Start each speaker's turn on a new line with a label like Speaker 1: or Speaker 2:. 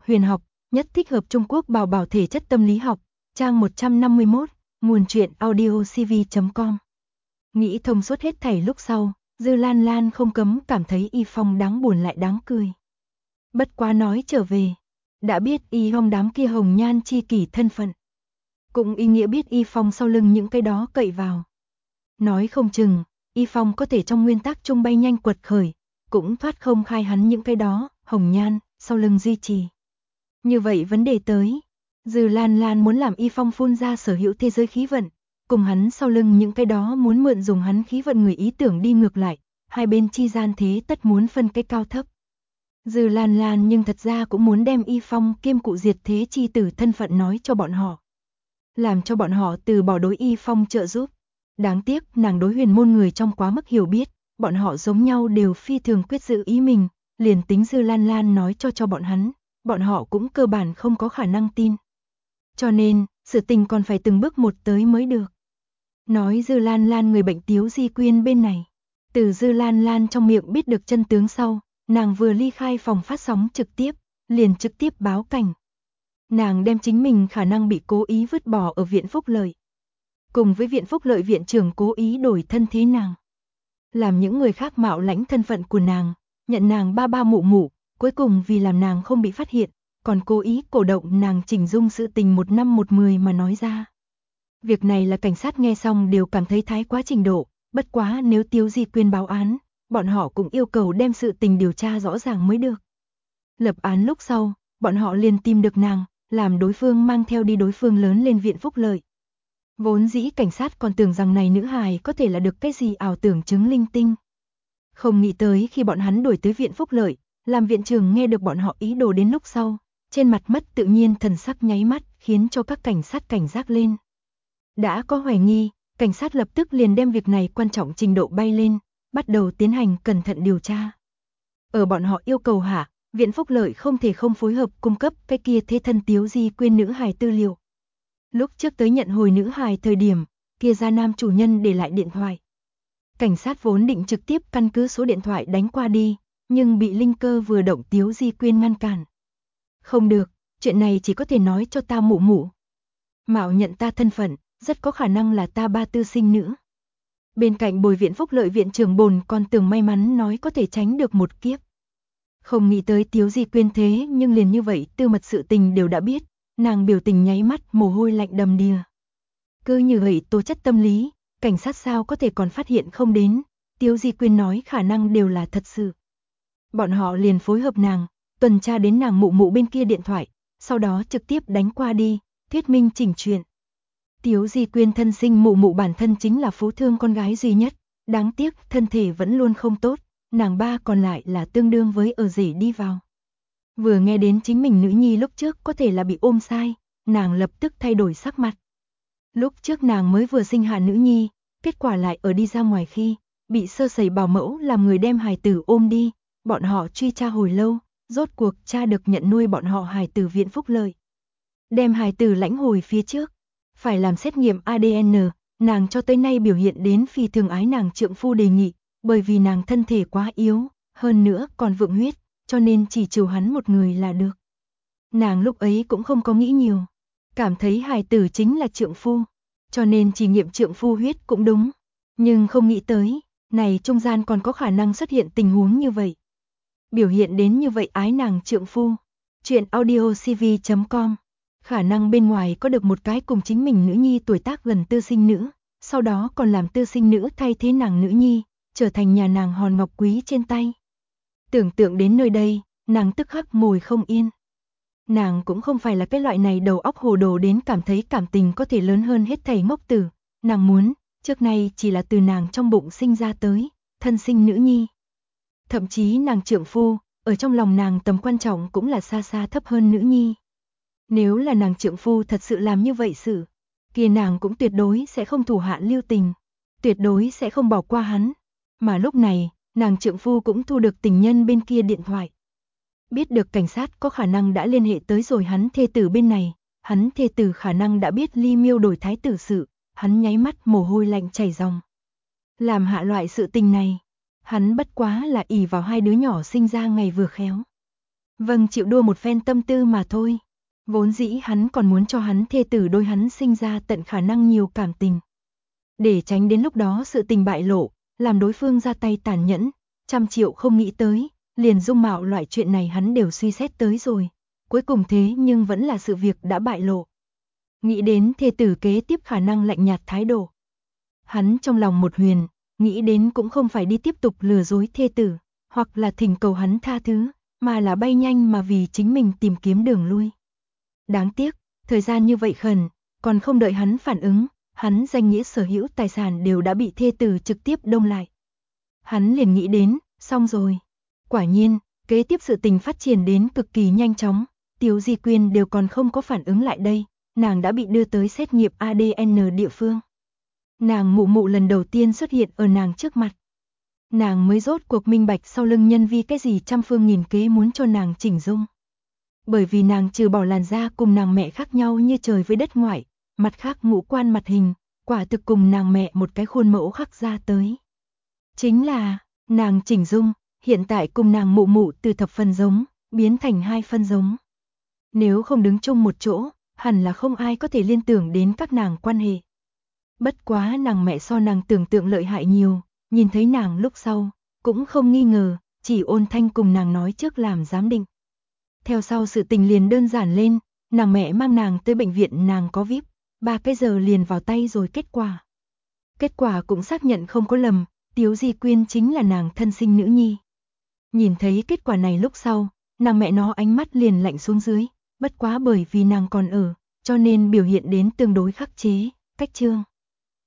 Speaker 1: huyền học, nhất thích hợp Trung Quốc bảo bảo thể chất tâm lý học, trang 151, nguồn truyện audiocv.com. Nghĩ thông suốt hết thảy lúc sau, Dư Lan Lan không cấm cảm thấy Y Phong đáng buồn lại đáng cười. Bất quá nói trở về, đã biết Y Phong đám kia hồng nhan chi kỷ thân phận, cũng ý nghĩa biết Y Phong sau lưng những cái đó cậy vào. Nói không chừng, Y Phong có thể trong nguyên tắc trung bay nhanh quật khởi, cũng thoát không khai hắn những cái đó, hồng nhan, sau lưng duy trì. Như vậy vấn đề tới, Dư Lan Lan muốn làm Y Phong phun ra sở hữu thế giới khí vận, cùng hắn sau lưng những cái đó muốn mượn dùng hắn khí vận người ý tưởng đi ngược lại, hai bên chi gian thế tất muốn phân cái cao thấp. Dư Lan Lan nhưng thật ra cũng muốn đem Y Phong kiêm cụ diệt thế chi tử thân phận nói cho bọn họ, làm cho bọn họ từ bỏ đối Y Phong trợ giúp. Đáng tiếc nàng đối huyền môn người trong quá mức hiểu biết, bọn họ giống nhau đều phi thường quyết giữ ý mình, liền tính Dư Lan Lan nói cho bọn hắn, bọn họ cũng cơ bản không có khả năng tin. Cho nên, sự tình còn phải từng bước một tới mới được. Nói Dư Lan Lan người bệnh Tiếu Di Quyên bên này, từ Dư Lan Lan trong miệng biết được chân tướng sau, nàng vừa ly khai phòng phát sóng trực tiếp, liền trực tiếp báo cảnh. Nàng đem chính mình khả năng bị cố ý vứt bỏ ở viện phúc lợi, cùng với viện phúc lợi viện trưởng cố ý đổi thân thế nàng, làm những người khác mạo lãnh thân phận của nàng, nhận nàng ba ba mụ mụ, cuối cùng vì làm nàng không bị phát hiện, còn cố ý cổ động nàng chỉnh dung sự tình 1 năm 1 10 mà nói ra. Việc này là cảnh sát nghe xong đều cảm thấy thái quá trình độ, bất quá nếu Tiếu Di Quyên báo án, bọn họ cũng yêu cầu đem sự tình điều tra rõ ràng mới được. Lập án lúc sau, bọn họ liền tìm được nàng, làm đối phương mang theo đi đối phương lớn lên viện phúc lợi. Vốn dĩ cảnh sát còn tưởng rằng này nữ hài có thể là được cái gì ảo tưởng chứng linh tinh. Không nghĩ tới khi bọn hắn đuổi tới viện phúc lợi, làm viện trưởng nghe được bọn họ ý đồ đến lúc sau, trên mặt mất tự nhiên thần sắc nháy mắt khiến cho các cảnh sát cảnh giác lên. Đã có hoài nghi, cảnh sát lập tức liền đem việc này quan trọng trình độ bay lên, bắt đầu tiến hành cẩn thận điều tra. Ở bọn họ yêu cầu hạ, viện phúc lợi không thể không phối hợp cung cấp cái kia thế thân Tiếu Di Quyên nữ hài tư liệu. Lúc trước tới nhận hồi nữ hài thời điểm, kia gia nam chủ nhân để lại điện thoại. Cảnh sát vốn định trực tiếp căn cứ số điện thoại đánh qua đi, nhưng bị linh cơ vừa động Tiếu Di Quyên ngăn cản. Không được, chuyện này chỉ có thể nói cho ta mụ mụ. Mạo nhận ta thân phận, rất có khả năng là ta ba tư sinh nữ. Bên cạnh bồi viện phúc lợi viện trưởng Bồn còn tưởng may mắn nói có thể tránh được một kiếp. Không nghĩ tới Tiếu Di Quyên thế nhưng liền như vậy tư mật sự tình đều đã biết, nàng biểu tình nháy mắt mồ hôi lạnh đầm đìa. Cứ như vậy tố chất tâm lý, cảnh sát sao có thể còn phát hiện không đến, Tiếu Di Quyên nói khả năng đều là thật sự. Bọn họ liền phối hợp nàng, tuần tra đến nàng mụ mụ bên kia điện thoại, sau đó trực tiếp đánh qua đi, thuyết minh chỉnh chuyện. Tiếu Di Quyên thân sinh mụ mụ bản thân chính là phú thương con gái duy nhất, đáng tiếc thân thể vẫn luôn không tốt, nàng ba còn lại là tương đương với ở rể đi vào. Vừa nghe đến chính mình nữ nhi lúc trước có thể là bị ôm sai, nàng lập tức thay đổi sắc mặt. Lúc trước nàng mới vừa sinh hạ nữ nhi, kết quả lại ở đi ra ngoài khi, bị sơ sẩy bảo mẫu làm người đem hài tử ôm đi, bọn họ truy tra hồi lâu, rốt cuộc cha được nhận nuôi bọn họ hài tử viện phúc lợi. Đem hài tử lãnh hồi phía trước, phải làm xét nghiệm ADN, nàng cho tới nay biểu hiện đến phi thường ái nàng trượng phu đề nghị, bởi vì nàng thân thể quá yếu, hơn nữa còn vượng huyết, cho nên chỉ chiều hắn một người là được. Nàng lúc ấy cũng không có nghĩ nhiều, cảm thấy hài tử chính là trượng phu, cho nên chỉ nghiệm trượng phu huyết cũng đúng, nhưng không nghĩ tới, này trung gian còn có khả năng xuất hiện tình huống như vậy. Biểu hiện đến như vậy ái nàng trượng phu. Chuyện audiocv.com. Khả năng bên ngoài có được một cái cùng chính mình nữ nhi tuổi tác gần tư sinh nữ, sau đó còn làm tư sinh nữ thay thế nàng nữ nhi, trở thành nhà nàng hòn ngọc quý trên tay. Tưởng tượng đến nơi đây, nàng tức khắc ngồi không yên. Nàng cũng không phải là cái loại này đầu óc hồ đồ đến cảm thấy cảm tình có thể lớn hơn hết thảy ngốc tử, nàng muốn, trước nay chỉ là từ nàng trong bụng sinh ra tới, thân sinh nữ nhi. Thậm chí nàng trượng phu, ở trong lòng nàng tầm quan trọng cũng là xa xa thấp hơn nữ nhi. Nếu là nàng trượng phu thật sự làm như vậy sự, kia nàng cũng tuyệt đối sẽ không thủ hạ lưu tình, tuyệt đối sẽ không bỏ qua hắn. Mà lúc này, nàng trượng phu cũng thu được tình nhân bên kia điện thoại. Biết được cảnh sát có khả năng đã liên hệ tới rồi hắn thê tử bên này, hắn thê tử khả năng đã biết Ly Miêu đổi thái tử sự, hắn nháy mắt mồ hôi lạnh chảy ròng. Làm hạ loại sự tình này, hắn bất quá là ỷ vào hai đứa nhỏ sinh ra ngày vừa khéo. Vâng, chịu đua một phen tâm tư mà thôi. Vốn dĩ hắn còn muốn cho hắn thê tử đôi hắn sinh ra tận khả năng nhiều cảm tình. Để tránh đến lúc đó sự tình bại lộ, làm đối phương ra tay tàn nhẫn, 100 triệu không nghĩ tới, liền dung mạo loại chuyện này hắn đều suy xét tới rồi. Cuối cùng thế nhưng vẫn là sự việc đã bại lộ. Nghĩ đến thê tử kế tiếp khả năng lạnh nhạt thái độ. Hắn trong lòng một huyền, nghĩ đến cũng không phải đi tiếp tục lừa dối thê tử, hoặc là thỉnh cầu hắn tha thứ, mà là bay nhanh mà vì chính mình tìm kiếm đường lui. Đáng tiếc, thời gian như vậy khẩn, còn không đợi hắn phản ứng, hắn danh nghĩa sở hữu tài sản đều đã bị thê tử trực tiếp đông lại. Hắn liền nghĩ đến, xong rồi. Quả nhiên, kế tiếp sự tình phát triển đến cực kỳ nhanh chóng, Tiếu Di Quyên đều còn không có phản ứng lại đây, nàng đã bị đưa tới xét nghiệm ADN địa phương. Nàng mụ mụ lần đầu tiên xuất hiện ở nàng trước mặt. Nàng mới rốt cuộc minh bạch sau lưng nhân vi cái gì trăm phương nghìn kế muốn cho nàng chỉnh dung. Bởi vì nàng trừ bỏ làn da cùng nàng mẹ khác nhau như trời với đất ngoại, mặt khác ngũ quan mặt hình, quả thực cùng nàng mẹ một cái khuôn mẫu khắc ra tới. Chính là, nàng chỉnh dung, hiện tại cùng nàng mụ mụ từ thập phần giống, biến thành 2 phân giống. Nếu không đứng chung một chỗ, hẳn là không ai có thể liên tưởng đến các nàng quan hệ. Bất quá nàng mẹ so nàng tưởng tượng lợi hại nhiều, nhìn thấy nàng lúc sau, cũng không nghi ngờ, chỉ ôn thanh cùng nàng nói trước làm giám định. Theo sau sự tình liền đơn giản lên, nàng mẹ mang nàng tới bệnh viện nàng có VIP, 3 cái giờ liền vào tay rồi kết quả. Kết quả cũng xác nhận không có lầm, Tiếu Di Quyên chính là nàng thân sinh nữ nhi. Nhìn thấy kết quả này lúc sau, nàng mẹ nó ánh mắt liền lạnh xuống dưới, bất quá bởi vì nàng còn ở, cho nên biểu hiện đến tương đối khắc chế, cách trương.